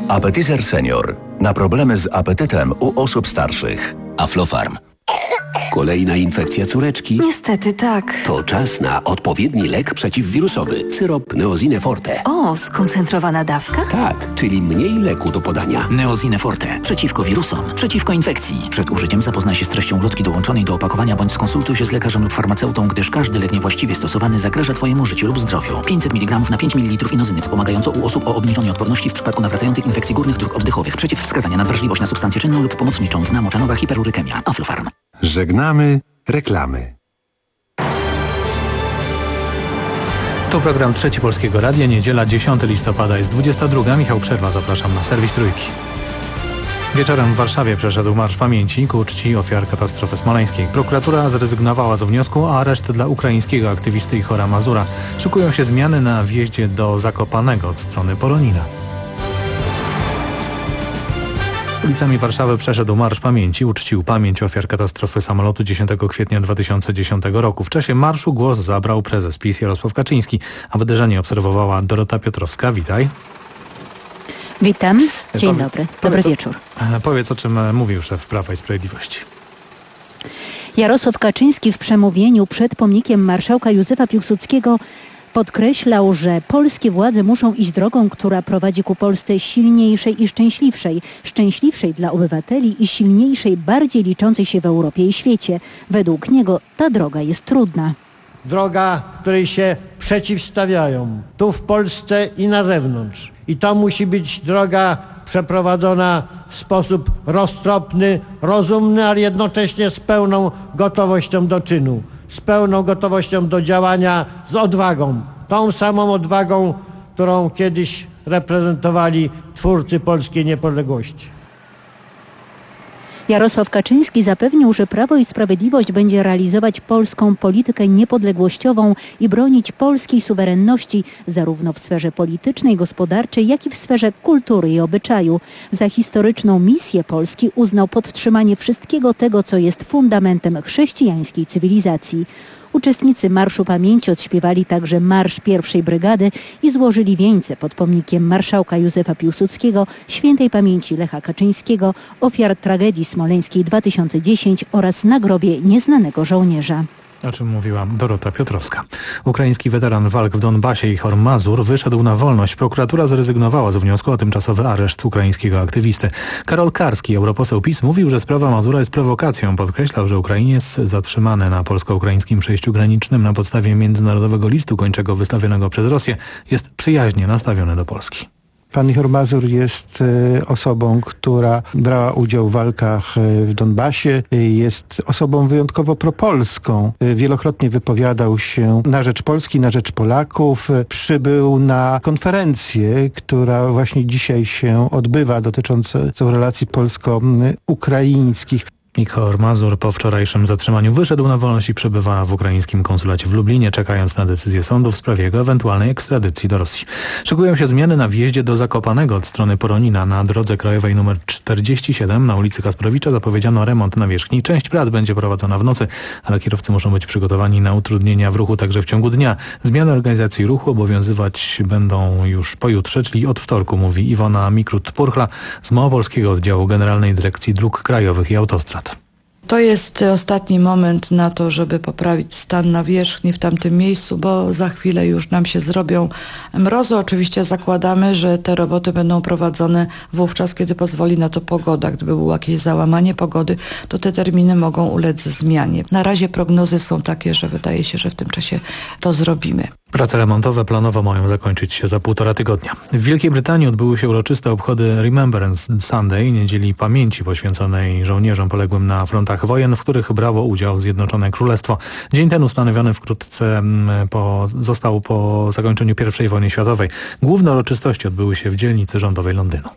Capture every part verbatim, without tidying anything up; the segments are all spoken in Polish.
Appetizer Senior. Na problemy z apetytem u osób starszych. Aflofarm. Kolejna infekcja córeczki? Niestety tak. To czas na odpowiedni lek przeciwwirusowy. Syrop Neosine Forte. O, skoncentrowana dawka? Tak, czyli mniej leku do podania. Neosine Forte. Przeciwko wirusom, przeciwko infekcji. Przed użyciem zapoznaj się z treścią ulotki dołączonej do opakowania bądź skonsultuj się z lekarzem lub farmaceutą, gdyż każdy lek niewłaściwie stosowany zagraża Twojemu życiu lub zdrowiu. pięćset miligramów na pięć mililitrów inozyny wspomagająco u osób o obniżonej odporności w przypadku nawracających infekcji górnych dróg oddechowych. Przeciwwskazania na wrażliwość na substancję czynną lub pomocniczą. Dna moczanowa, hiperurykemia. Aflofarm. Żegnamy reklamy. To program Trzeci Polskiego Radia, niedziela dziesiątego listopada, jest dwudziesta druga. Michał Przerwa, zapraszam na serwis Trójki. Wieczorem w Warszawie przeszedł Marsz Pamięci ku czci ofiar katastrofy smoleńskiej. Prokuratura zrezygnowała z wniosku o areszt dla ukraińskiego aktywisty Ichora Mazura. Szykują się zmiany na wjeździe do Zakopanego od strony Poronina. Ulicami Warszawy przeszedł Marsz Pamięci, uczcił pamięć ofiar katastrofy samolotu dziesiątego kwietnia dwa tysiące dziesiątego roku. W czasie marszu głos zabrał prezes PiS Jarosław Kaczyński, a wydarzenie obserwowała Dorota Piotrowska. Witaj. Witam. Dzień Powie, dobry. Dobry powiedz, wieczór. Powiedz, o czym mówił szef Prawa i Sprawiedliwości. Jarosław Kaczyński w przemówieniu przed pomnikiem marszałka Józefa Piłsudskiego podkreślał, że polskie władze muszą iść drogą, która prowadzi ku Polsce silniejszej i szczęśliwszej. Szczęśliwszej dla obywateli i silniejszej, bardziej liczącej się w Europie i świecie. Według niego ta droga jest trudna. Droga, której się przeciwstawiają tu w Polsce i na zewnątrz. I to musi być droga przeprowadzona w sposób roztropny, rozumny, ale jednocześnie z pełną gotowością do czynu. Z pełną gotowością do działania, z odwagą. Tą samą odwagą, którą kiedyś reprezentowali twórcy polskiej niepodległości. Jarosław Kaczyński zapewnił, że Prawo i Sprawiedliwość będzie realizować polską politykę niepodległościową i bronić polskiej suwerenności zarówno w sferze politycznej, gospodarczej, jak i w sferze kultury i obyczaju. Za historyczną misję Polski uznał podtrzymanie wszystkiego tego, co jest fundamentem chrześcijańskiej cywilizacji. Uczestnicy Marszu Pamięci odśpiewali także Marsz Pierwszej Brygady i złożyli wieńce pod pomnikiem marszałka Józefa Piłsudskiego, świętej pamięci Lecha Kaczyńskiego, ofiar tragedii smoleńskiej dwa tysiące dziesiątego oraz na grobie nieznanego żołnierza. O czym mówiła Dorota Piotrowska. Ukraiński weteran walk w Donbasie Ichor Mazur wyszedł na wolność. Prokuratura zrezygnowała z wniosku o tymczasowy areszt ukraińskiego aktywisty. Karol Karski, europoseł PiS, mówił, że sprawa Mazura jest prowokacją. Podkreślał, że Ukrainiec zatrzymany na polsko-ukraińskim przejściu granicznym na podstawie międzynarodowego listu gończego wystawionego przez Rosję jest przyjaźnie nastawiony do Polski. Pan Ichor Mazur jest osobą, która brała udział w walkach w Donbasie. Jest osobą wyjątkowo propolską. Wielokrotnie wypowiadał się na rzecz Polski, na rzecz Polaków. Przybył na konferencję, która właśnie dzisiaj się odbywa, dotyczącą relacji polsko-ukraińskich. Ichor Mazur po wczorajszym zatrzymaniu wyszedł na wolność i przebywa w ukraińskim konsulacie w Lublinie, czekając na decyzję sądu w sprawie jego ewentualnej ekstradycji do Rosji. Szykują się zmiany na wjeździe do Zakopanego od strony Poronina. Na drodze krajowej nr czterdzieści siedem na ulicy Kasprowicza zapowiedziano remont nawierzchni. Część prac będzie prowadzona w nocy, ale kierowcy muszą być przygotowani na utrudnienia w ruchu także w ciągu dnia. Zmiany organizacji ruchu obowiązywać będą już pojutrze, czyli od wtorku, mówi Iwona Mikrut-Purchla z Małopolskiego Oddziału Generalnej Dyrekcji Dróg Krajowych i Autostrad. To jest ostatni moment na to, żeby poprawić stan nawierzchni w tamtym miejscu, bo za chwilę już nam się zrobią mrozy. Oczywiście zakładamy, że te roboty będą prowadzone wówczas, kiedy pozwoli na to pogoda. Gdyby było jakieś załamanie pogody, to te terminy mogą ulec zmianie. Na razie prognozy są takie, że wydaje się, że w tym czasie to zrobimy. Prace remontowe planowo mają zakończyć się za półtora tygodnia. W Wielkiej Brytanii odbyły się uroczyste obchody Remembrance Sunday, niedzieli pamięci poświęconej żołnierzom poległym na frontach wojen, w których brało udział Zjednoczone Królestwo. Dzień ten ustanowiony wkrótce po, został po zakończeniu pierwszej wojny światowej. Główne uroczystości odbyły się w dzielnicy rządowej Londynu.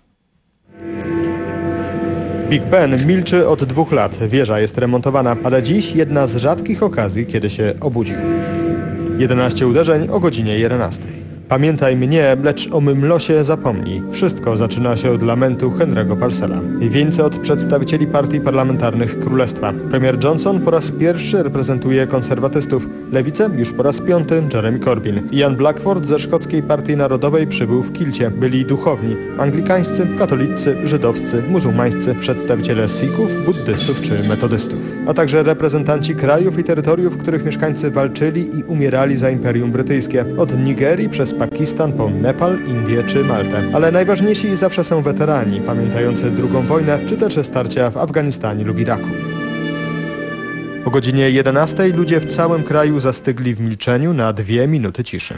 Big Ben milczy od dwóch lat. Wieża jest remontowana, ale dziś jedna z rzadkich okazji, kiedy się obudził. jedenaście uderzeń o godzinie jedenastej. Pamiętaj mnie, lecz o mym losie zapomnij. Wszystko zaczyna się od lamentu Henry'ego Parcella. I wieńce od przedstawicieli partii parlamentarnych Królestwa. Premier Johnson po raz pierwszy reprezentuje konserwatystów. Lewicę już po raz piąty Jeremy Corbyn. Ian Blackford ze szkockiej Partii Narodowej przybył w kilcie. Byli duchowni. Anglikańscy, katolicy, żydowscy, muzułmańscy, przedstawiciele Sikhów, buddystów czy metodystów. A także reprezentanci krajów i terytoriów, w których mieszkańcy walczyli i umierali za Imperium Brytyjskie. Od Nigerii przez Pakistan po Nepal, Indię czy Maltę. Ale najważniejsi zawsze są weterani, pamiętający drugą wojnę, czy też starcia w Afganistanie lub Iraku. O godzinie jedenastej ludzie w całym kraju zastygli w milczeniu na dwie minuty ciszy.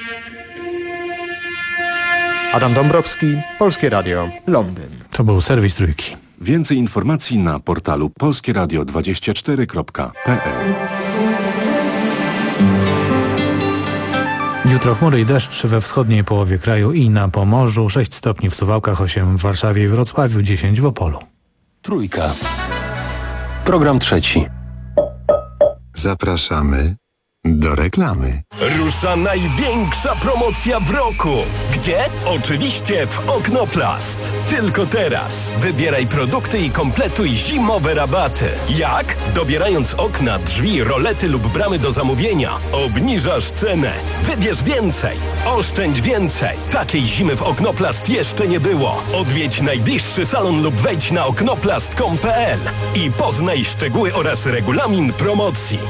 Adam Dąbrowski, Polskie Radio, Londyn. To był serwis Trójki. Więcej informacji na portalu polskieradio dwadzieścia cztery kropka p l. Jutro chmury i deszcz we wschodniej połowie kraju i na Pomorzu, sześć stopni w Suwałkach, osiem w Warszawie i Wrocławiu, dziesięć w Opolu. Trójka. Program trzeci. Zapraszamy do reklamy. Rusza największa promocja w roku. Gdzie? Oczywiście w Oknoplast. Tylko teraz. Wybieraj produkty i kompletuj zimowe rabaty. Jak? Dobierając okna, drzwi, rolety lub bramy do zamówienia, obniżasz cenę. Wybierz więcej. Oszczędź więcej. Takiej zimy w Oknoplast jeszcze nie było. Odwiedź najbliższy salon lub wejdź na oknoplast kropka com kropka p l i poznaj szczegóły oraz regulamin promocji.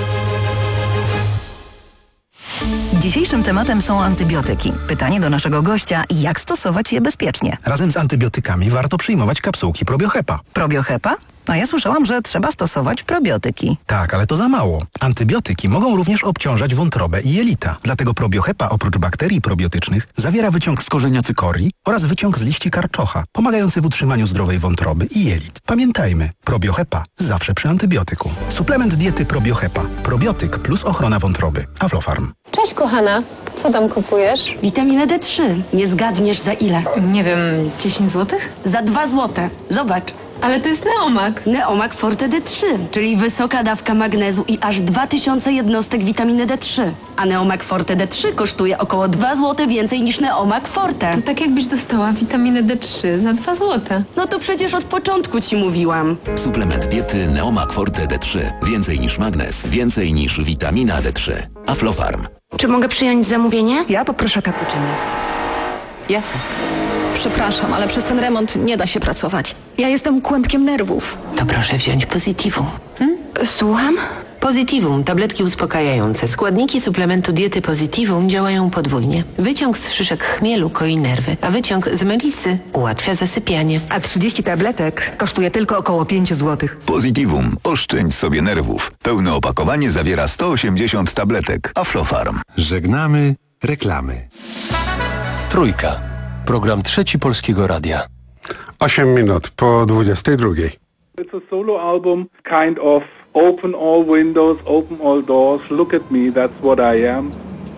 Dzisiejszym tematem są antybiotyki. Pytanie do naszego gościa, jak stosować je bezpiecznie? Razem z antybiotykami warto przyjmować kapsułki Probiohepa. Probiohepa? A ja słyszałam, że trzeba stosować probiotyki. Tak, ale to za mało. Antybiotyki mogą również obciążać wątrobę i jelita. Dlatego Probiohepa oprócz bakterii probiotycznych zawiera wyciąg z korzenia cykorii oraz wyciąg z liści karczocha, pomagający w utrzymaniu zdrowej wątroby i jelit. Pamiętajmy, Probiohepa zawsze przy antybiotyku. Suplement diety Probiohepa. Probiotyk plus ochrona wątroby. Aflofarm. Cześć kochana, co tam kupujesz? Witaminę D trzy. Nie zgadniesz za ile? Nie wiem, dziesięć złotych? Za dwa złote. Zobacz. Ale to jest Neomak. Neomak Forte D trzy, czyli wysoka dawka magnezu i aż dwa tysiące jednostek witaminy D trzy. A Neomak Forte D trzy kosztuje około dwa złote więcej niż Neomak Forte. To tak jakbyś dostała witaminę D trzy za dwa złote. No to przecież od początku ci mówiłam. Suplement diety Neomak Forte D trzy. Więcej niż magnez, więcej niż witamina D trzy. Aflofarm. Czy mogę przyjąć zamówienie? Ja poproszę cappuccino. Jasne. Przepraszam, ale przez ten remont nie da się pracować. Ja jestem kłębkiem nerwów. To proszę wziąć Positivum. Hmm? Słucham? Positivum, tabletki uspokajające. Składniki suplementu diety Positivum działają podwójnie. Wyciąg z szyszek chmielu koi nerwy, a wyciąg z melisy ułatwia zasypianie. A trzydzieści tabletek kosztuje tylko około pięć złotych. Positivum. Oszczędź sobie nerwów. Pełne opakowanie zawiera sto osiemdziesiąt tabletek. Aflofarm. Żegnamy reklamy. Trójka. Program trzeci Polskiego Radia. Osiem minut po dwudziestej drugiej. It's a solo album, kind of open all windows, open all doors, look at me, that's what I am.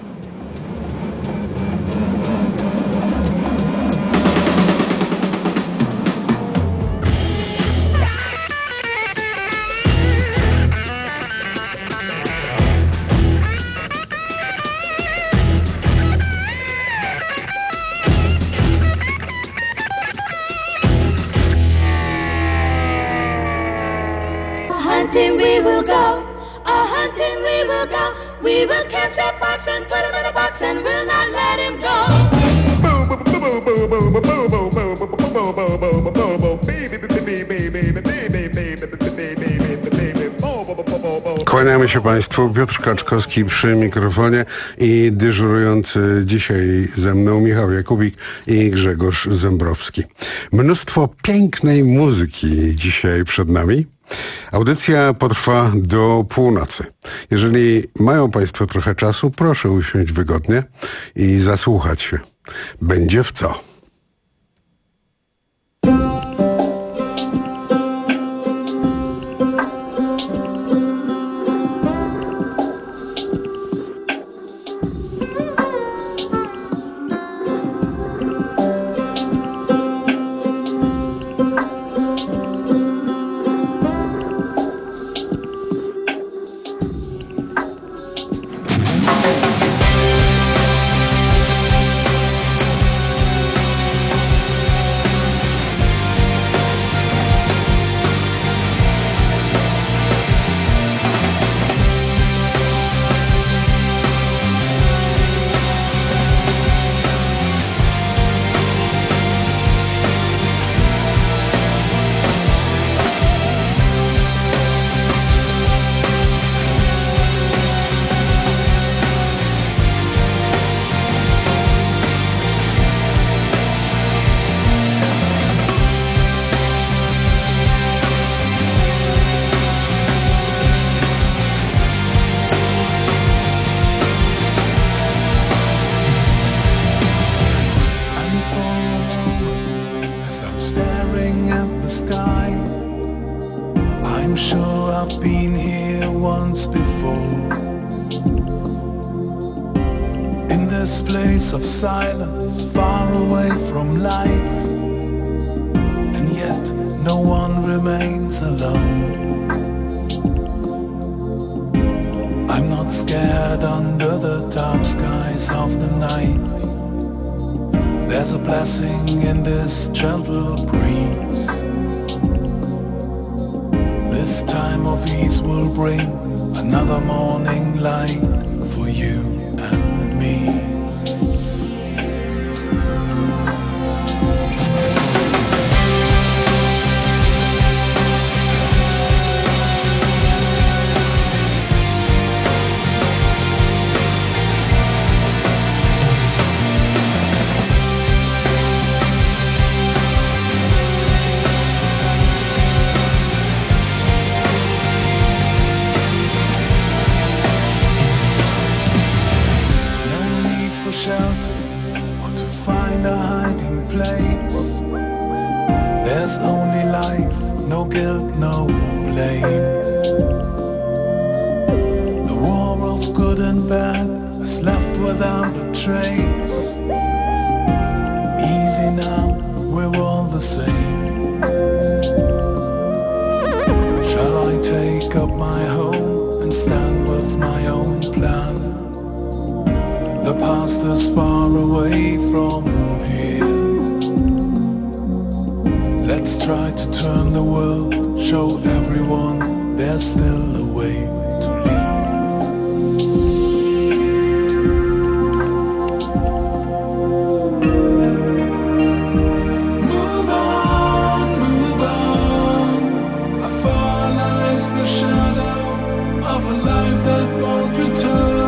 Hunting we will go, a hunting we will go. We will catch a fox and put him in a box and we'll not let him go. Kłaniamy się Państwu, Piotr Kaczkowski przy mikrofonie i dyżurujący dzisiaj ze mną Michał Jakubik i Grzegorz Zembrowski. Mnóstwo pięknej muzyki dzisiaj przed nami. Audycja potrwa do północy. Jeżeli mają Państwo trochę czasu, proszę usiąść wygodnie i zasłuchać się. Będzie w co. sky. I'm sure I've been here once before. In this place of silence, far away from life, and yet no one remains alone. I'm not scared under the dark skies of the night. There's a blessing in this gentle breeze. This time of ease will bring another morning light for you and me. Shelter or to find a hiding place. There's only life, no guilt, no blame. The war of good and bad is left without a trace. Easy now, we're all the same. Shall I take up my home and stand with my own plan? The past is far away from here. Let's try to turn the world, show everyone there's still a way to move on, move on. Afar lies the shadow of a life that won't return.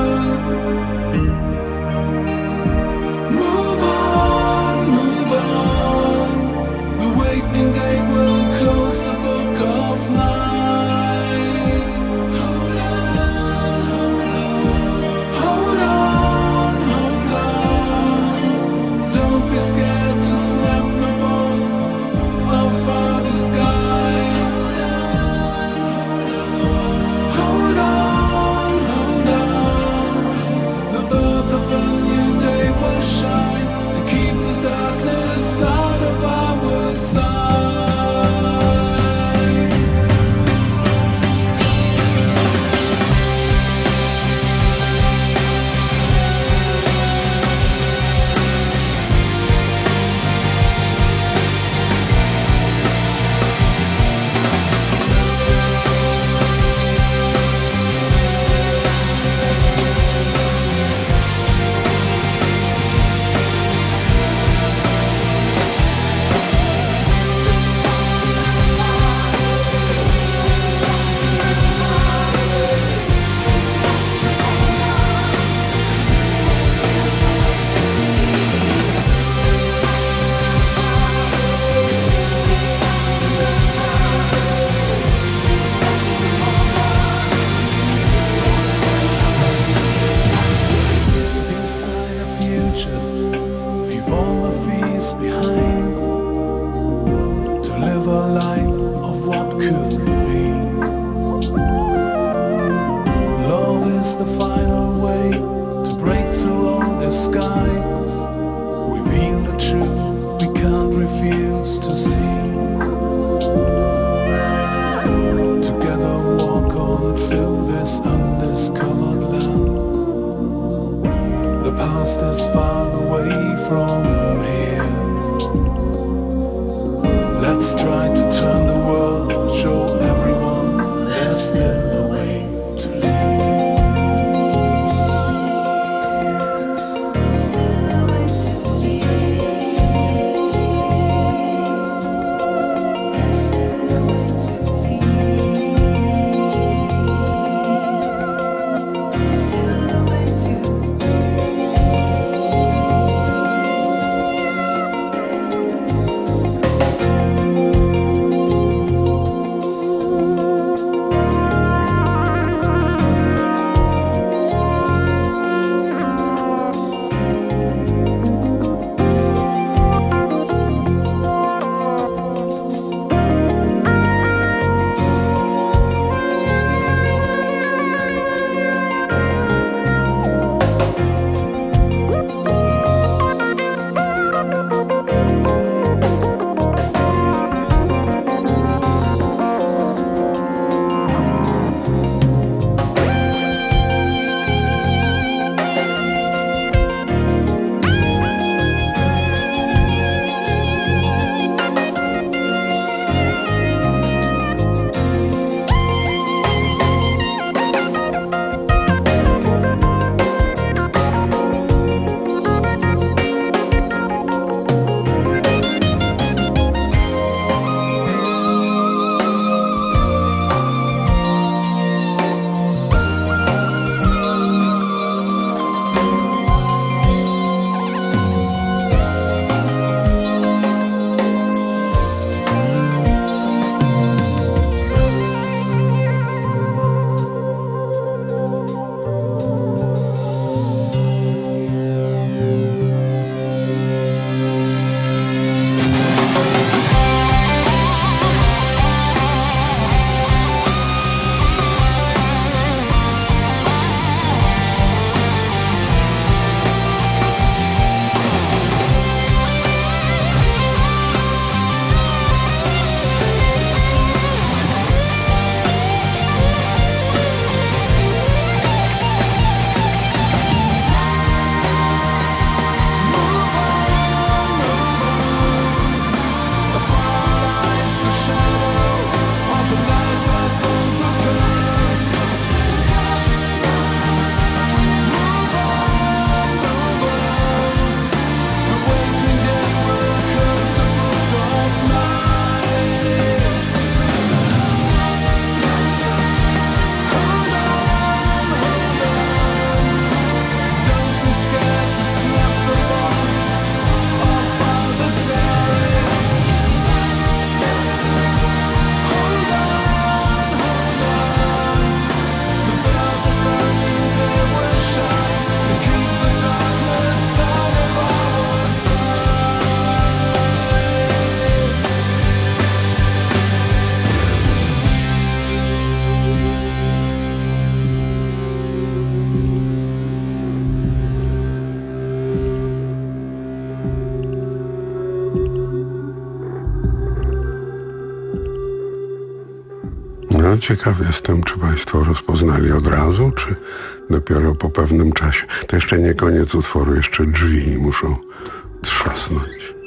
No ciekaw jestem, czy państwo rozpoznali od razu, czy dopiero po pewnym czasie. To jeszcze nie koniec utworu, jeszcze drzwi muszą trzasnąć.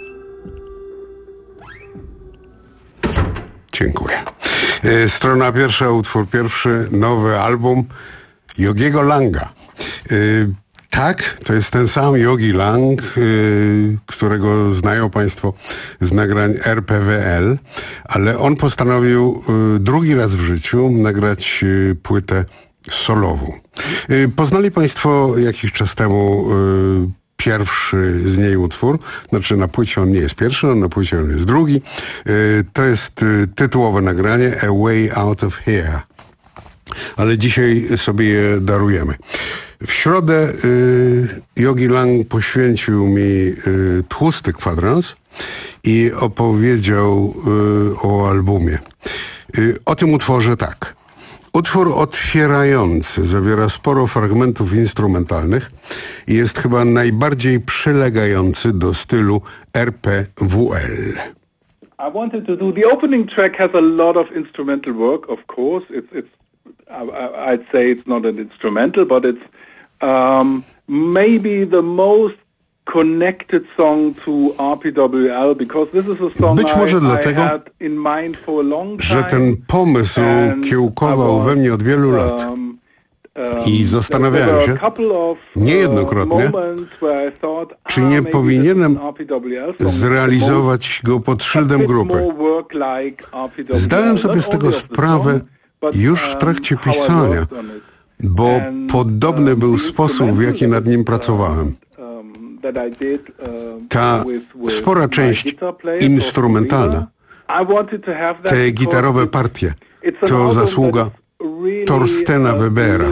Dziękuję. E, strona pierwsza, utwór pierwszy, nowy album Yogiego Langa. E, tak, to jest ten sam Yogi Lang, e, którego znają państwo z nagrań R P W L, ale on postanowił e, drugi raz w życiu nagrać e, płytę solową. E, poznali państwo jakiś czas temu e, pierwszy z niej utwór, znaczy na płycie on nie jest pierwszy, no na płycie on jest drugi. To jest tytułowe nagranie A Way Out of Here. Ale dzisiaj sobie je darujemy. W środę y, Yogi Lang poświęcił mi y, tłusty kwadrans i opowiedział y, o albumie. Y, o tym utworze tak. Utwór otwierający zawiera sporo fragmentów instrumentalnych i jest chyba najbardziej przylegający do stylu R P W L. I wanted to do, the opening track has a lot of instrumental work, of course. It's, it's, I, I'd say it's not an instrumental, but it's um, maybe the most connected song to R P W L, because this is a song Być może I, dlatego, I had in mind for a long time, że ten pomysł kiełkował we mnie od wielu lat. I zastanawiałem się niejednokrotnie, czy nie powinienem zrealizować go pod szyldem grupy. Zdałem sobie z tego sprawę już w trakcie pisania, bo podobny był sposób, w jaki nad nim pracowałem. Ta spora część instrumentalna, te gitarowe partie, to zasługa Thorstena Webera.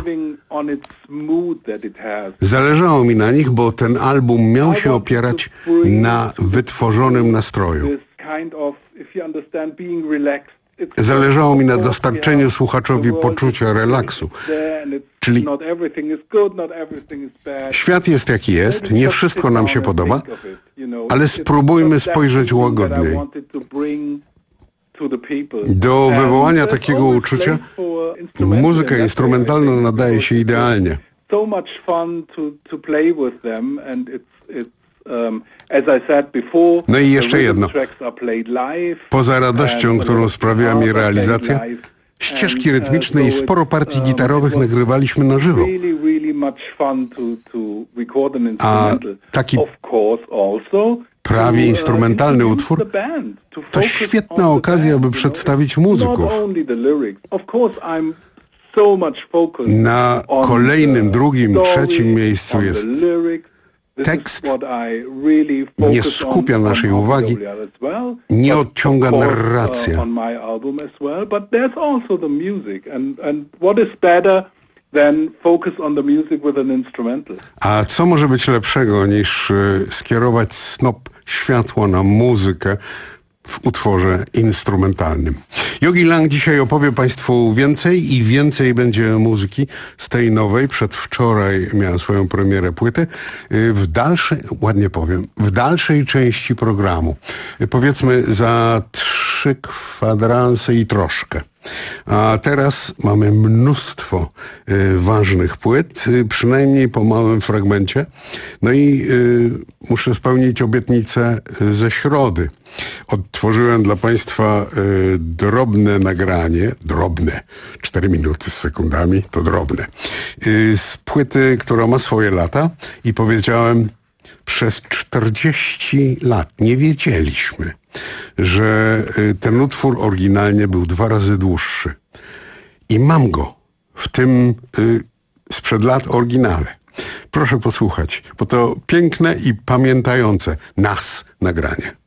Zależało mi na nich, bo ten album miał się opierać na wytworzonym nastroju. Zależało mi na dostarczeniu słuchaczowi poczucia relaksu. Czyli świat jest jaki jest, nie wszystko nam się podoba, ale spróbujmy spojrzeć łagodniej. Do wywołania takiego uczucia muzyka instrumentalna nadaje się idealnie. No i jeszcze jedno. Poza radością, którą sprawiła mi realizacja, ścieżki rytmiczne i sporo partii gitarowych nagrywaliśmy na żywo. A taki prawie instrumentalny utwór to świetna okazja, by przedstawić muzyków. Na kolejnym, drugim, trzecim miejscu jest tekst, nie skupia naszej uwagi, nie odciąga narracja. A co może być lepszego niż skierować snop światła na muzykę w utworze instrumentalnym? Yogi Lang dzisiaj opowie państwu więcej i więcej będzie muzyki z tej nowej. Przedwczoraj miałem swoją premierę płyty. W dalszej, ładnie powiem, w dalszej części programu, powiedzmy za trzy kwadranse i troszkę. A teraz mamy mnóstwo y, ważnych płyt, y, przynajmniej po małym fragmencie. No i y, muszę spełnić obietnicę y, ze środy. Odtworzyłem dla państwa y, drobne nagranie, drobne, cztery minuty z sekundami, to drobne, y, z płyty, która ma swoje lata i powiedziałem, przez czterdzieści lat nie wiedzieliśmy, że ten utwór oryginalnie był dwa razy dłuższy. I mam go w tym y, sprzed lat oryginale. Proszę posłuchać, bo to piękne i pamiętające nas nagranie.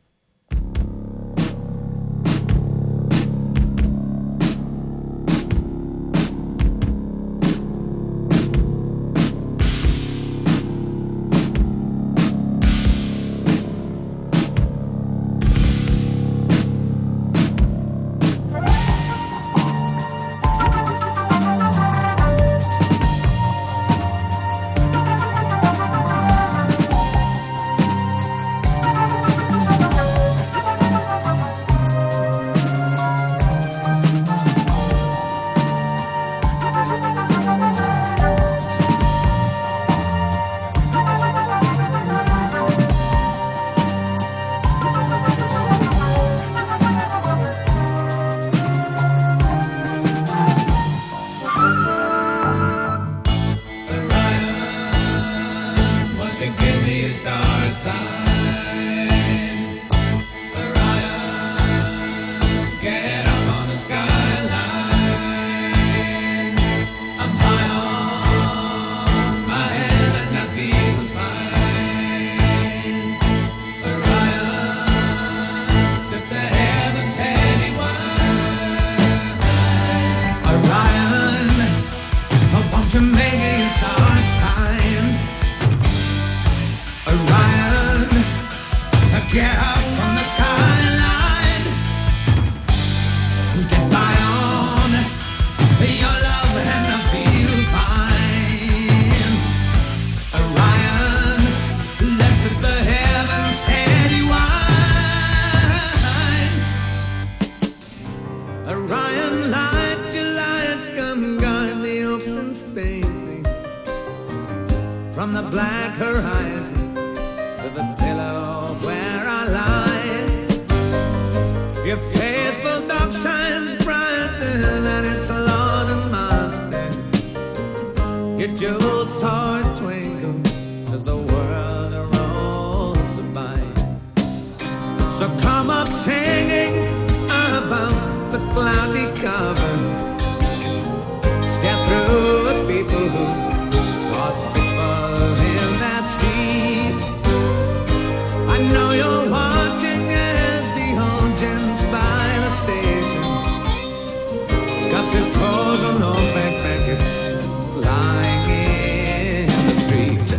Your faithful dog shines brighter than its London master. Your jeweled toy twinkles as the world rolls by. So come up singing about the cloudy cover. Step through the people who saw people in that street. I know you're watching as the old gents by the station scuffs his toes on old back packets lying in the street.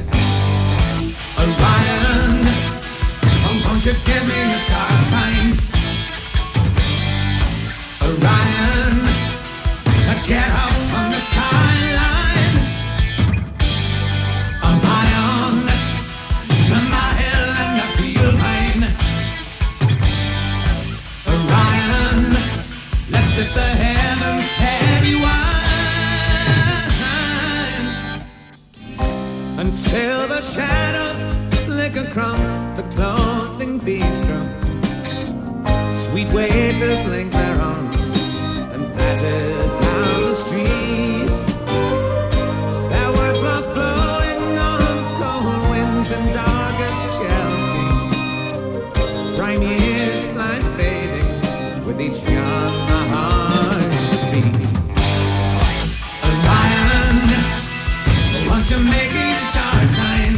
Orion, oh, won't you give me a star sign? Orion, get up on the skyline. I'm high on my hill and I feel mine. Orion, let's set the heavens steady wide until the shadows flick across the closing bistro. Sweet waiters link their arms and patted down the streets. Their words lost blowing on cold winds and darkest Chelsea. Prime years blind fading with each young heart's beat. Orion, won't you make me a star sign?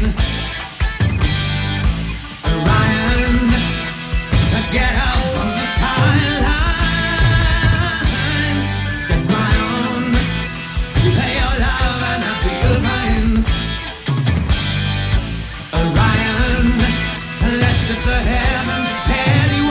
Orion, get out from the skyline. The heavens steady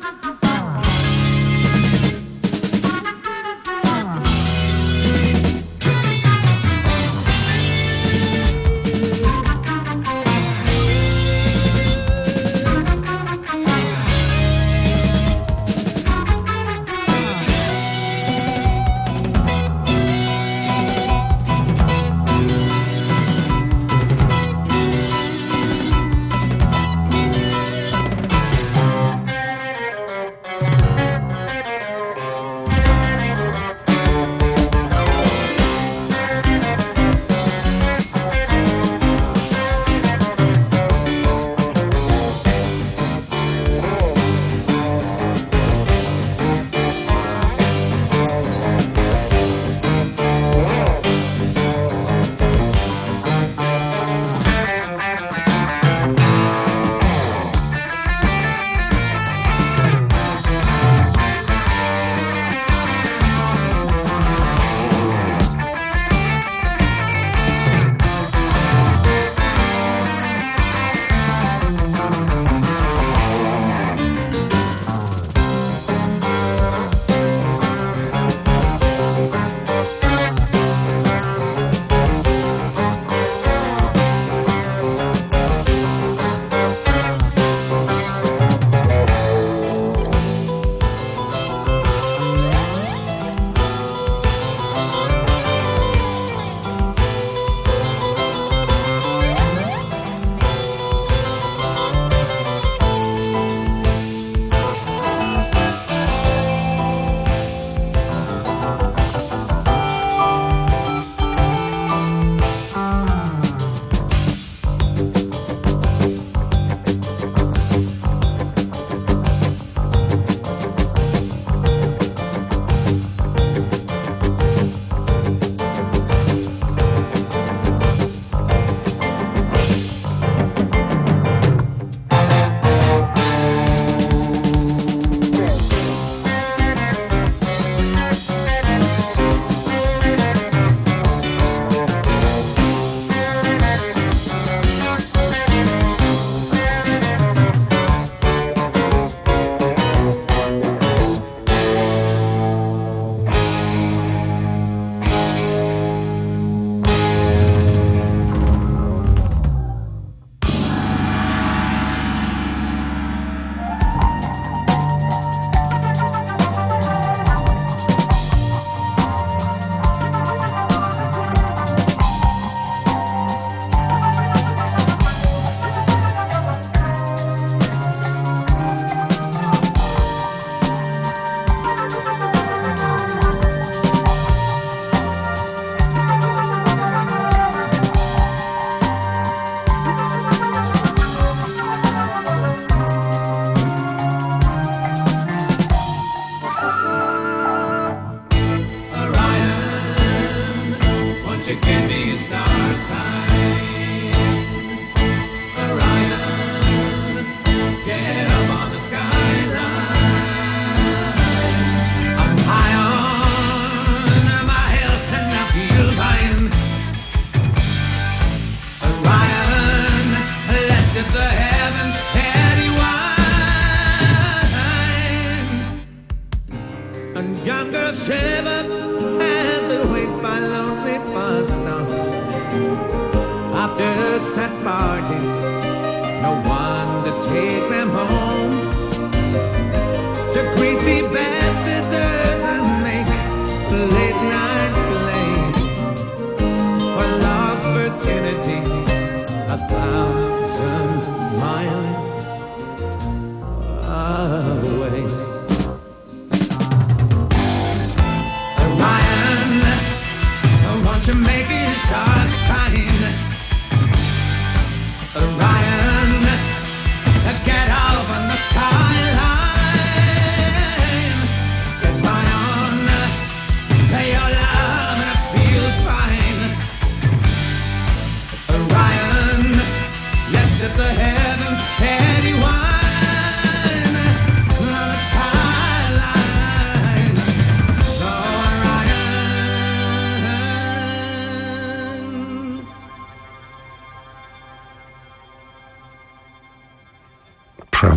wide.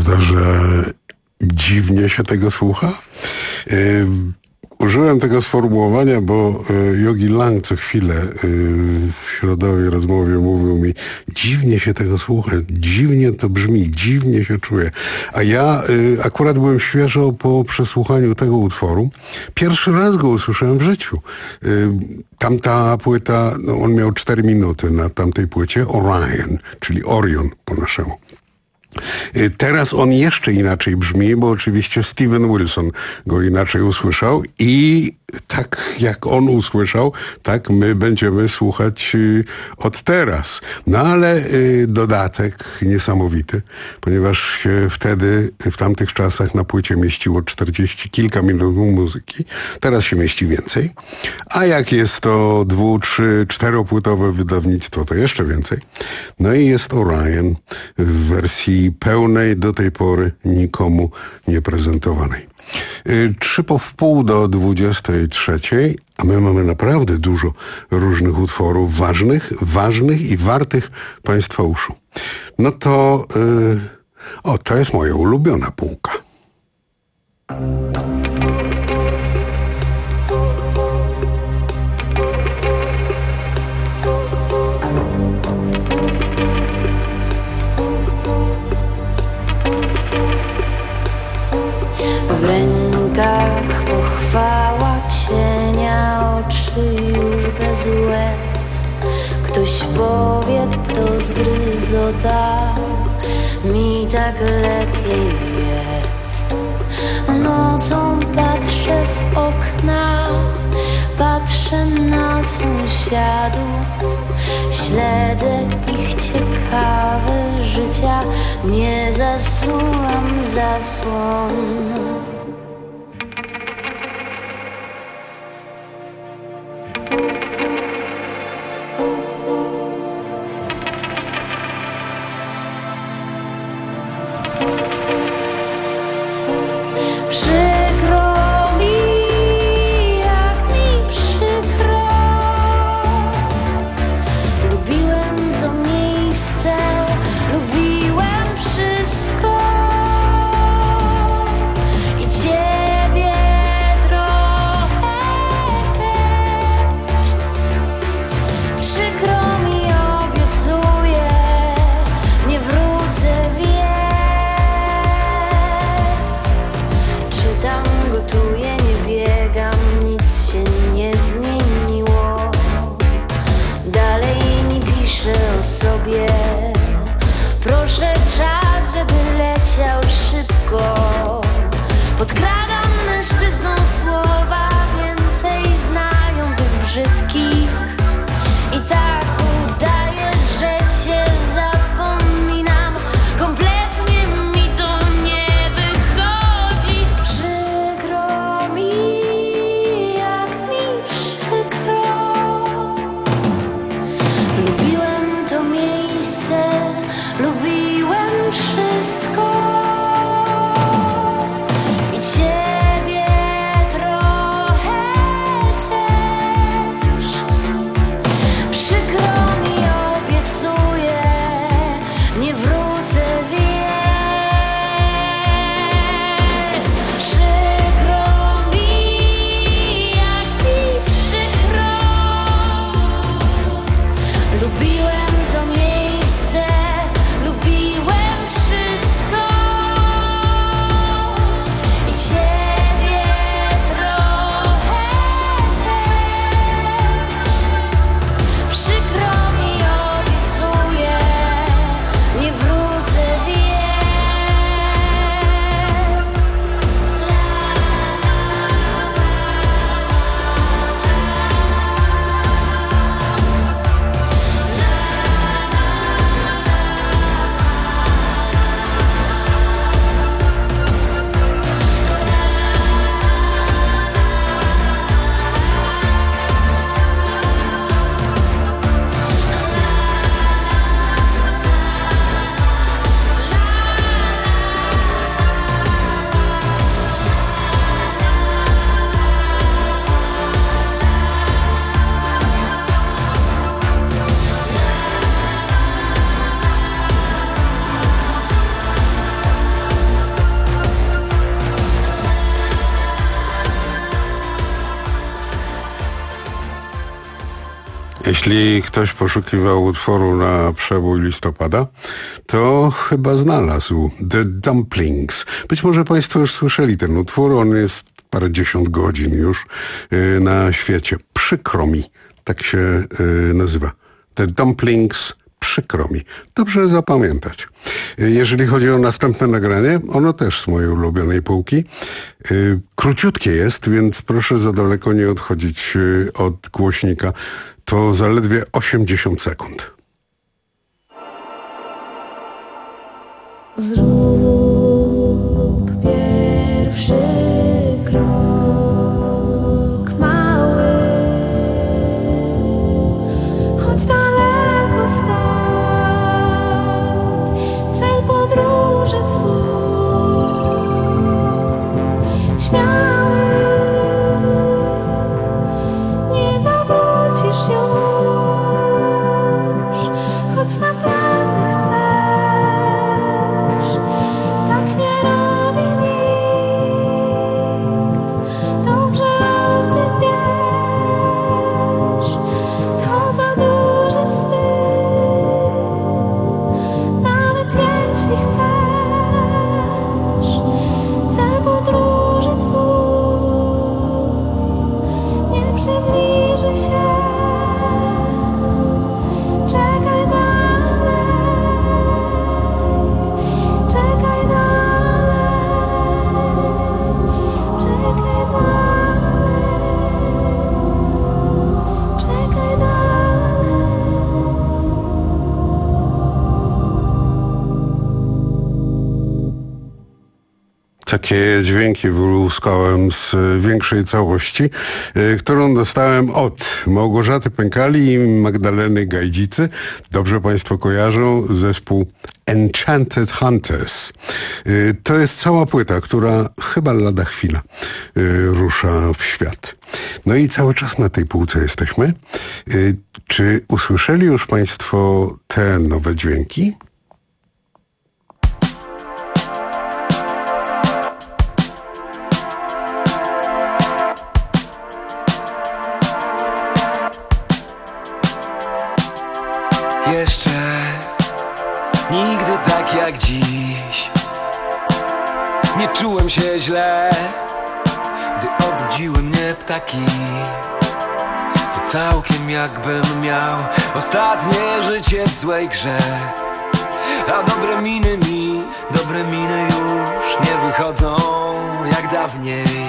prawda, że dziwnie się tego słucha? Yy, użyłem tego sformułowania, bo yy, Jogi Lang co chwilę yy, w środowej rozmowie mówił mi, dziwnie się tego słucha, dziwnie to brzmi, dziwnie się czuję. A ja yy, akurat byłem świeżo po przesłuchaniu tego utworu. Pierwszy raz go usłyszałem w życiu. Yy, tamta płyta, no on miał cztery minuty na tamtej płycie, Orion, czyli Orion po naszemu. Teraz on jeszcze inaczej brzmi, bo oczywiście Steven Wilson go inaczej usłyszał i tak jak on usłyszał, tak my będziemy słuchać od teraz. No ale dodatek niesamowity, ponieważ się wtedy, w tamtych czasach na płycie mieściło czterdzieści kilka minut muzyki, teraz się mieści więcej, a jak jest to dwu, trzy, czteropłytowe wydawnictwo, to jeszcze więcej. No i jest Orion w wersji pełnej, do tej pory nikomu nie prezentowanej. Trzy po wpół do dwudziestej trzeciej, a my mamy naprawdę dużo różnych utworów ważnych, ważnych i wartych Państwa uszu. No to, yy, o, to jest moja ulubiona półka. W rękach pochwała cienia, oczy już bez łez. Ktoś powie, to zgryzota, mi tak lepiej jest. Nocą patrzę w okna, patrzę na sąsiadów, śledzę ich ciekawe życia, nie zasuwam zasłon. Podkradam mężczyznom słowa, więcej znają tych brzydkich. I tak udaję, że cię zapominam. Kompletnie mi to nie wychodzi. Przykro mi, jak mi przykro. Lubiłem to miejsce, lubiłem wszystko. Przykro Jeśli ktoś poszukiwał utworu na przebój listopada, to chyba znalazł The Dumplings. Być może Państwo już słyszeli ten utwór, on jest parędziesiąt godzin już yy, na świecie. Przykro mi, tak się yy, nazywa. The Dumplings, przykro mi. Dobrze zapamiętać. Yy, jeżeli chodzi o następne nagranie, ono też z mojej ulubionej półki. Yy, króciutkie jest, więc proszę za daleko nie odchodzić yy, od głośnika. To zaledwie osiemdziesiąt sekund. Zrób pierwszy krok mały, choć daleko stąd, cel podróży twój, śmiały, nie zawrócisz już, choć naprawdę chcesz, tak nie robi nikt, dobrze o tym wiesz, to za duży wstyd, nawet jeśli chcesz, cel podróży twój nie przybliży się. Czekaj dalej, czekaj dalej, czekaj dalej, czekaj dalej. Takie dźwięki wyłuskałem z większej całości, y, którą dostałem od Małgorzaty Pękali i Magdaleny Gajdzicy. Dobrze Państwo kojarzą zespół Enchanted Hunters. Y, to jest cała płyta, która chyba lada chwila y, rusza w świat. No i cały czas na tej półce jesteśmy. Y, czy usłyszeli już Państwo te nowe dźwięki? Jeszcze nigdy tak jak dziś nie czułem się źle, gdy obudziły mnie ptaki. To całkiem jakbym miał ostatnie życie w złej grze. A dobre miny mi, dobre miny już nie wychodzą jak dawniej.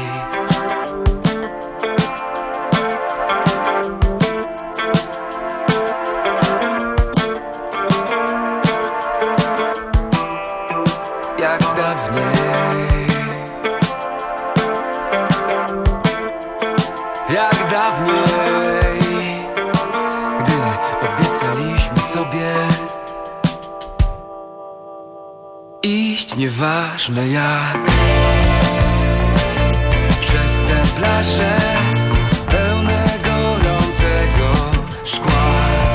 Jak dawniej, gdy obiecaliśmy sobie iść nieważne jak przez te plaże pełne gorącego szkła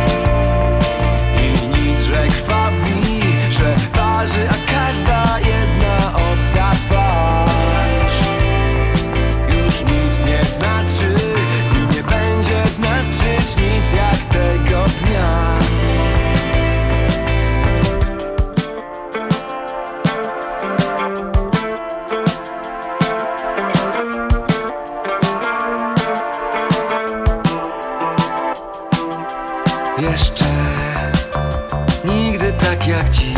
i nic, że krwawi, że parzy, a każda jedna obca twarz już nic nie znaczy. Znaczyć nic jak tego dnia. Jeszcze nigdy tak jak dziś.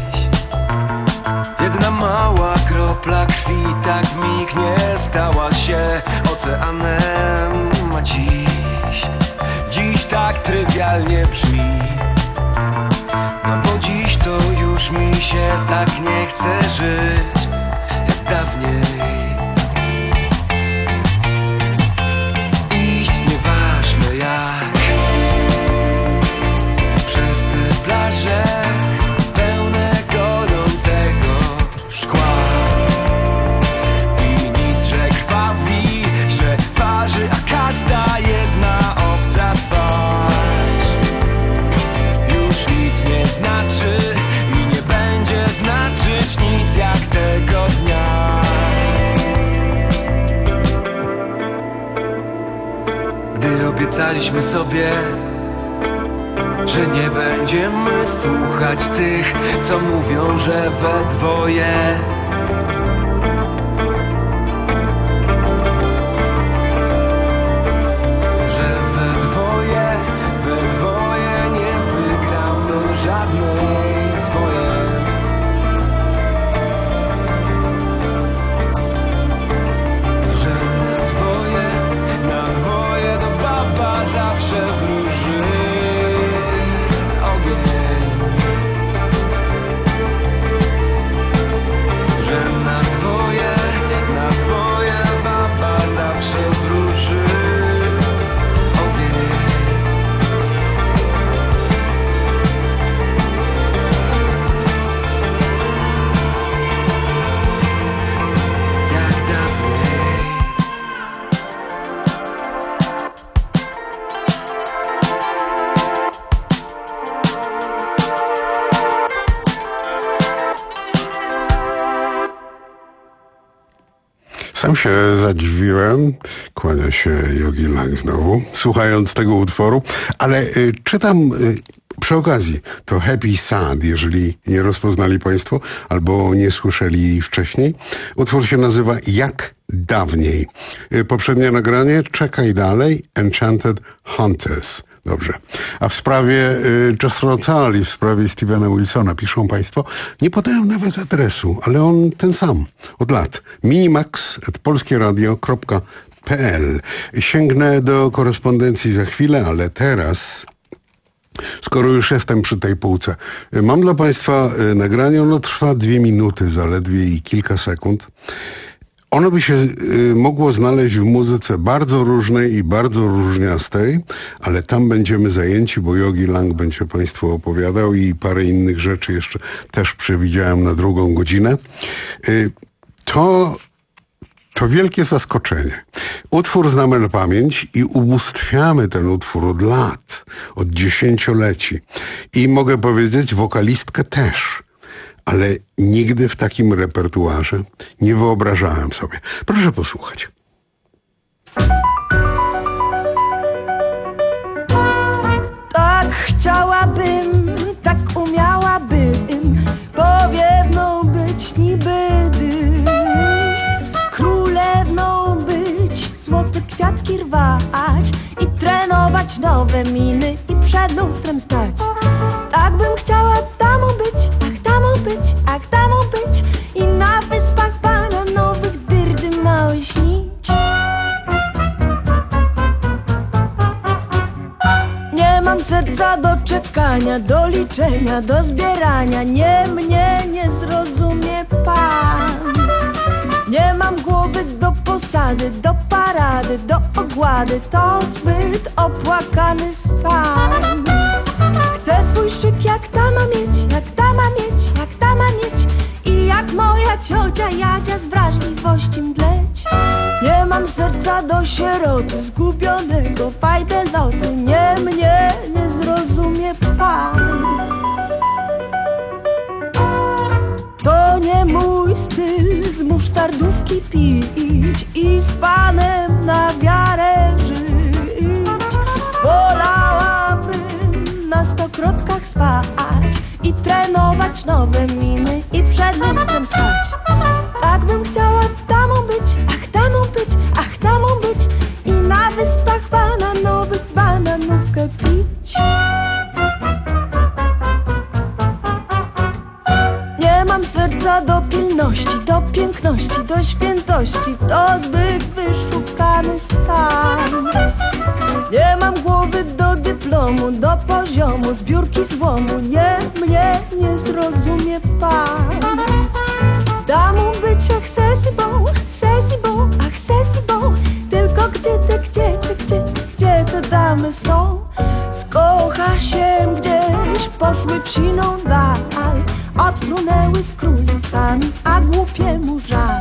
Jedna mała kropla krwi tak mignie, stała się oceanem, a dziś Dziś tak trywialnie brzmi. No bo dziś to już mi się tak nie chce żyć jak dawniej. Iść nieważne jak przez te plaże pełne gorącego szkła i nic, że krwawi, że parzy, a każda jedna twarz już nic nie znaczy i nie będzie znaczyć nic jak tego dnia. Gdy obiecaliśmy sobie że nie będziemy słuchać tych, co mówią, że we dwoje. Że we dwoje, we dwoje nie wygramy żadnej swojej. Że na dwoje, na dwoje do baba zawsze wróży ogień. Że na dwoje, na dwoje baba zawsze wróży ogień. Jak dawniej. Sam się zadziwiłem, kłania się Jogi Lang znowu, słuchając tego utworu, ale y, czytam y, przy okazji to Happy Sad, jeżeli nie rozpoznali Państwo albo nie słyszeli wcześniej. Utwór się nazywa Jak dawniej. Y, poprzednie nagranie Czekaj dalej, Enchanted Hunters. Dobrze. A w sprawie y, Just Rotali, w sprawie Stevena Wilsona piszą Państwo, nie podają nawet adresu, ale on ten sam, od lat. minimax at polskieradio kropka p l. Sięgnę do korespondencji za chwilę, ale teraz, skoro już jestem przy tej półce, mam dla Państwa y, nagranie, ono trwa dwie minuty zaledwie i kilka sekund. Ono by się y, mogło znaleźć w muzyce bardzo różnej i bardzo różniastej, ale tam będziemy zajęci, bo Jogi Lang będzie Państwu opowiadał i parę innych rzeczy jeszcze też przewidziałem na drugą godzinę. Y, to, to wielkie zaskoczenie. Utwór znamy na pamięć i ubóstwiamy ten utwór od lat, od dziesięcioleci. I mogę powiedzieć, wokalistkę też. Ale nigdy w takim repertuarze nie wyobrażałem sobie. Proszę posłuchać. Tak chciałabym, tak umiałabym powiewną być niby dym, królewną być, złote kwiatki rwać i trenować nowe miny i przed lustrem stać. Tak bym chciała damą być, ach damą być, ach damą być i na wyspach bananowych dyrdy małe śnić. Nie mam serca do czekania, do liczenia, do zbierania, nie mnie nie zrozumie pan. Nie mam głowy do posady, do parady, do ogłady, to zbyt opłakany stan. Chcę swój szyk jak ta ma mieć, jak ta ma mieć, jak ta ma mieć i jak moja ciocia Jadzia z wrażliwości mdleć. Nie mam serca do sieroty, zgubionego fajdelotu, nie mnie nie zrozumie pan. To nie mój styl z musztardówki pić i z panem na wiarę żyć. Wolałabym na stokrotkach spać i trenować nowe miny i przed lustrem stać. Tak bym chciała damą być, ach damą być, ach damą być i na wyspach bananowych bananówkę pić. Nie mam serca do pilności, do piękności, do świętości, to zbyt wyszukany stan. Nie mam głowy do dyplomu, do poziomu, zbiórki złomu, nie mnie nie zrozumie pan. Damą być accessible, accessible, accessible, tylko gdzie te, gdzie te, gdzie, gdzie te damy są? Skocha się gdzieś, poszły w siną dal, odfrunęły z królikami, a głupiemu żal.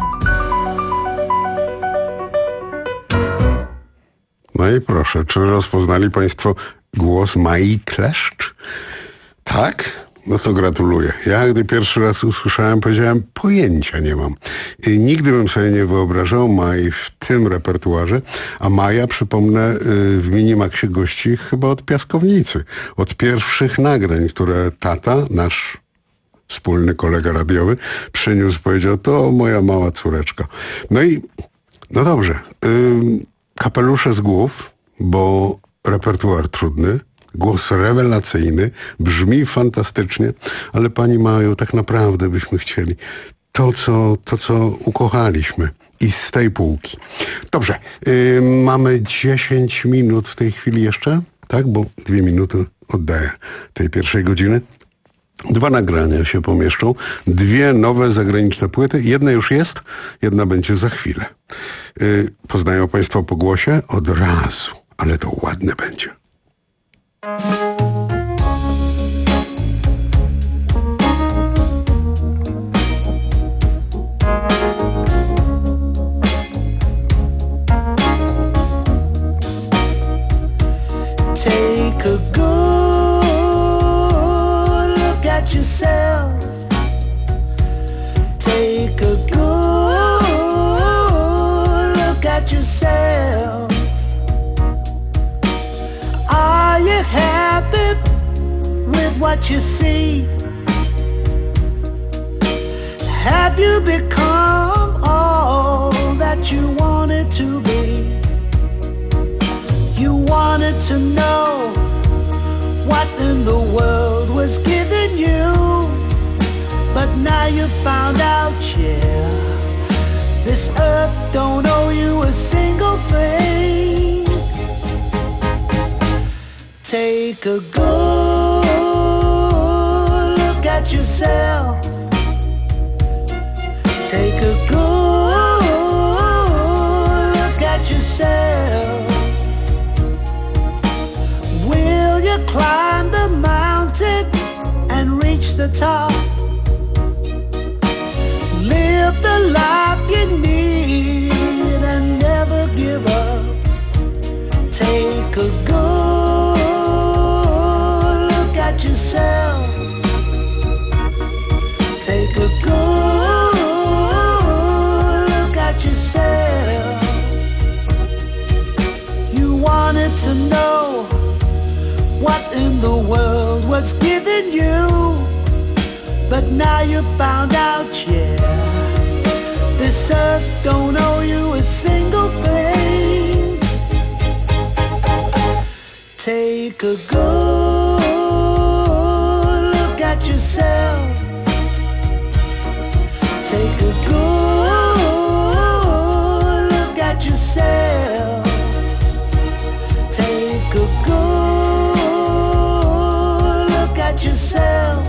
No i proszę, czy rozpoznali Państwo głos Mai Kleszcz? Tak, No to gratuluję. Ja gdy pierwszy raz usłyszałem, powiedziałem, pojęcia nie mam. I nigdy bym sobie nie wyobrażał Mai w tym repertuarze, a Maja, przypomnę, w Minimaxie gości chyba od Piaskownicy. Od pierwszych nagrań, które tata, nasz wspólny kolega radiowy, przyniósł, powiedział, to moja mała córeczka. No i, no dobrze, yy, kapelusze z głów, bo repertuar trudny, głos rewelacyjny, brzmi fantastycznie, ale pani Maju, tak naprawdę byśmy chcieli to, co, to, co ukochaliśmy i z tej półki. Dobrze, yy, mamy dziesięć minut w tej chwili jeszcze, tak, bo dwie minuty oddaję tej pierwszej godziny. Dwa nagrania się pomieszczą, dwie nowe zagraniczne płyty, jedna już jest, jedna będzie za chwilę. Yy, poznają państwo po głosie? Od razu, ale to ładne będzie. Take a good look at yourself. Take a good look at yourself. Are you happy with what you see? Have you become all that you wanted to be? You wanted to know what in the world was giving you, but now you found out, yeah, this earth don't owe you a single thing. Take a good look at yourself. Take a good look at yourself. Will you climb the mountain and reach the top? Live the life you need and never give up. Take a good look at yourself. Take a good look at yourself. You wanted to know what in the world was giving you, but now you found out, yeah, this earth don't owe you a single thing. Take a good look at yourself. Take a good look at yourself. Take a good look at yourself.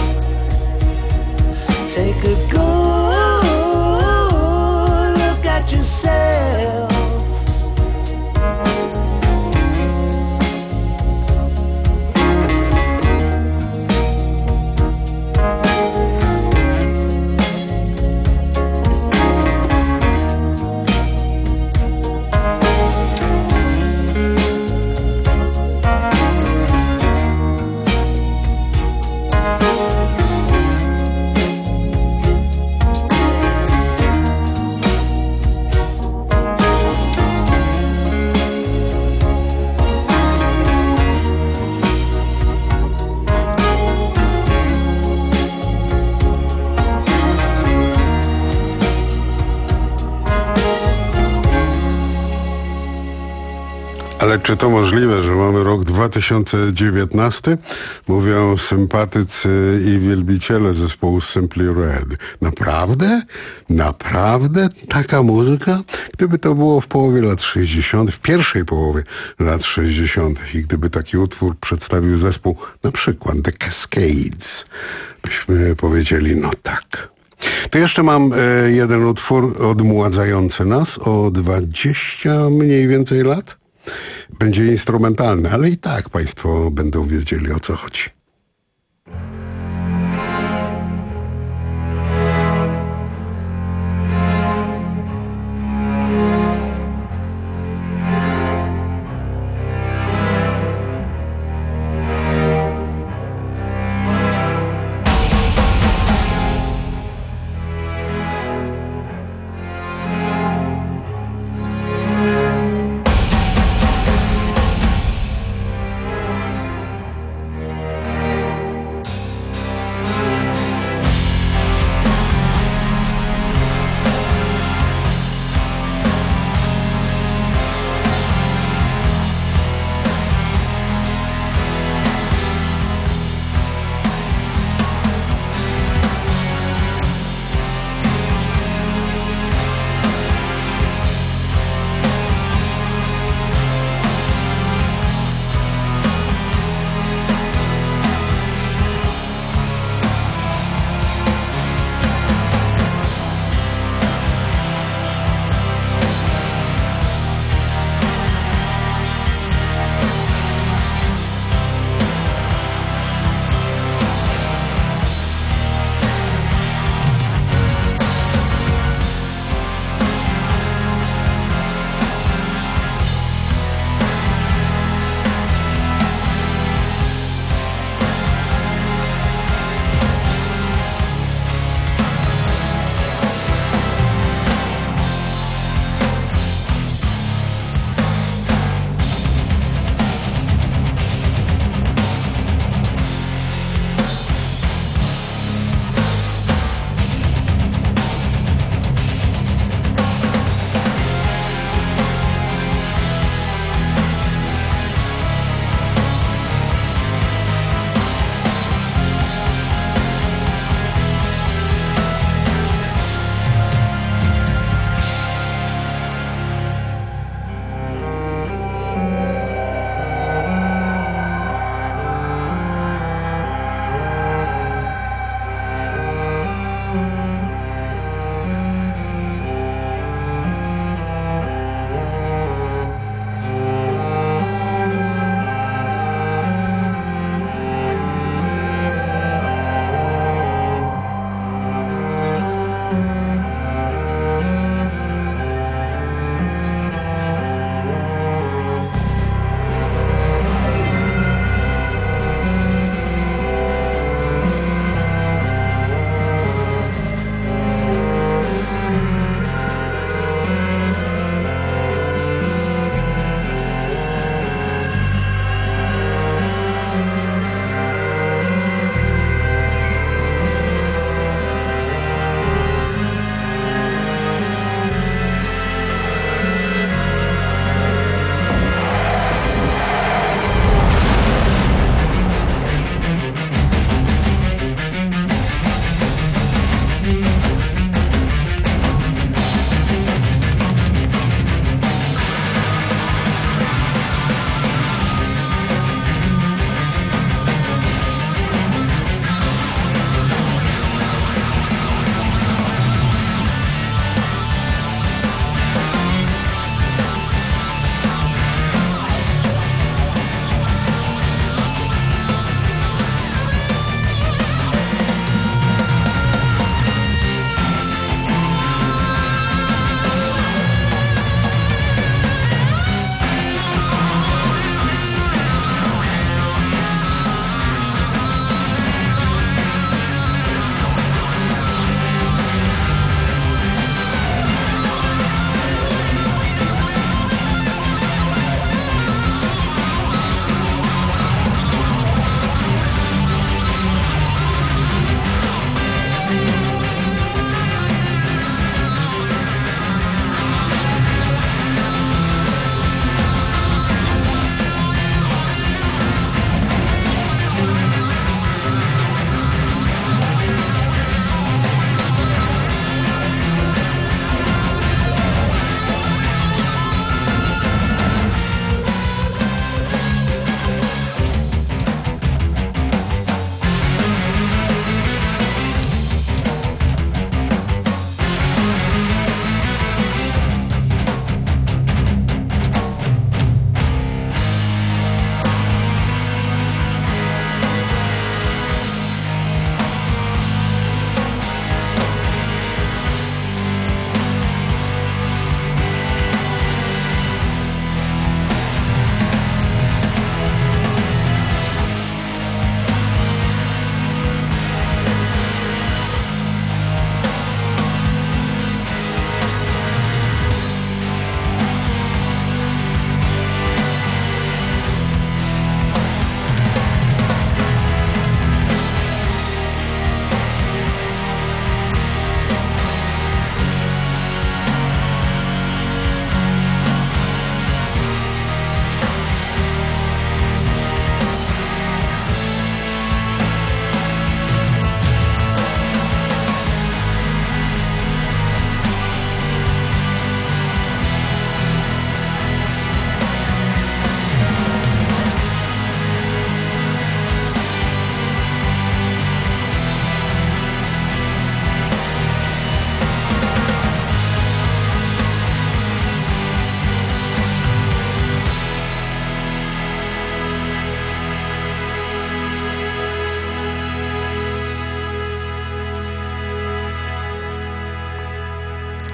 Take a good look at yourself. Ale czy to możliwe, że mamy rok dwa tysiące dziewiętnasty? Mówią sympatycy i wielbiciele zespołu Simply Red. Naprawdę? Naprawdę taka muzyka? Gdyby to było w połowie lat sześćdziesiątych, w pierwszej połowie lat sześćdziesiątych i gdyby taki utwór przedstawił zespół, na przykład The Cascades, byśmy powiedzieli, no tak. To jeszcze mam e, jeden utwór odmładzający nas o dwadzieścia mniej więcej lat. Będzie instrumentalny, ale i tak państwo będą wiedzieli, o co chodzi.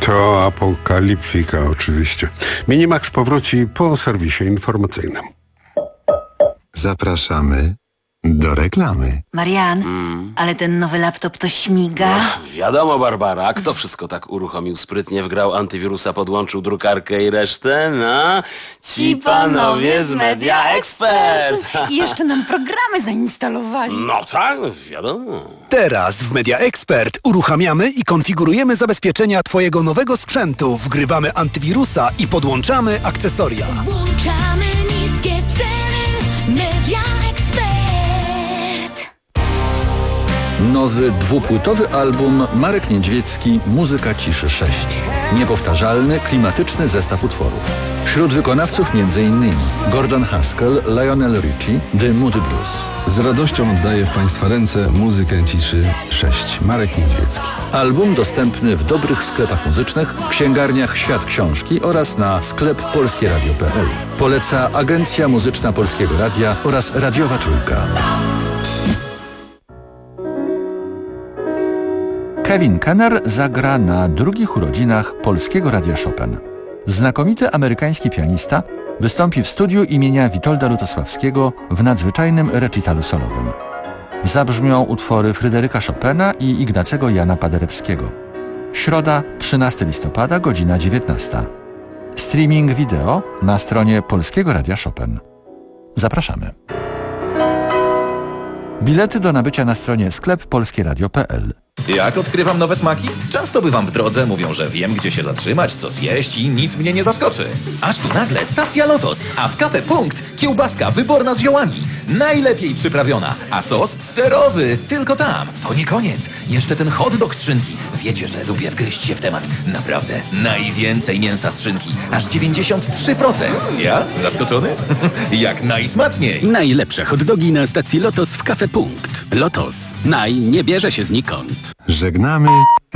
To apokalipsika oczywiście. Minimax powróci po serwisie informacyjnym. Zapraszamy do reklamy. Marian, ale ten nowy laptop to śmiga. No, wiadomo, Barbara, kto wszystko tak uruchomił sprytnie, wgrał antywirusa, podłączył drukarkę i resztę? No, ci panowie z Media Expert. I jeszcze nam programy zainstalowali. No tak, wiadomo. Teraz w Media Expert uruchamiamy i konfigurujemy zabezpieczenia Twojego nowego sprzętu, wgrywamy antywirusa i podłączamy akcesoria. Włączamy niskie ceny. Media Expert. Nowy dwupłytowy album Marek Niedźwiecki Muzyka ciszy sześć. Niepowtarzalny, klimatyczny zestaw utworów. Wśród wykonawców między innymi Gordon Haskell, Lionel Richie, The Moody Blues. Z radością oddaję w Państwa ręce Muzykę ciszy sześć. Marek Niedźwiecki. Album dostępny w dobrych sklepach muzycznych, w księgarniach Świat Książki oraz na sklep polskieradio kropka p l. Poleca Agencja Muzyczna Polskiego Radia oraz Radiowa Trójka. Kevin Kenner zagra na drugich urodzinach Polskiego Radia Chopin. Znakomity amerykański pianista wystąpi w studiu imienia Witolda Lutosławskiego w nadzwyczajnym recitalu solowym. Zabrzmią utwory Fryderyka Chopina i Ignacego Jana Paderewskiego. Środa, trzynastego listopada, godzina dziewiętnasta. Streaming wideo na stronie Polskiego Radia Chopin. Zapraszamy. Bilety do nabycia na stronie sklep polskieradio kropka p l. Jak odkrywam nowe smaki? Często bywam w drodze, mówią, że wiem, gdzie się zatrzymać, co zjeść i nic mnie nie zaskoczy. Aż tu nagle stacja Lotos, a w Cafe Punkt kiełbaska wyborna z ziołami. Najlepiej przyprawiona, a sos serowy. Tylko tam. To nie koniec. Jeszcze ten hot dog z szynki. Wiecie, że lubię wgryźć się w temat. Naprawdę. Najwięcej mięsa z szynki. Aż dziewięćdziesiąt trzy procent. Ja? Zaskoczony? Jak najsmaczniej. Najlepsze hot dogi na stacji Lotos w Cafe Punkt. Lotos. Naj nie bierze się znikąd. Żegnamy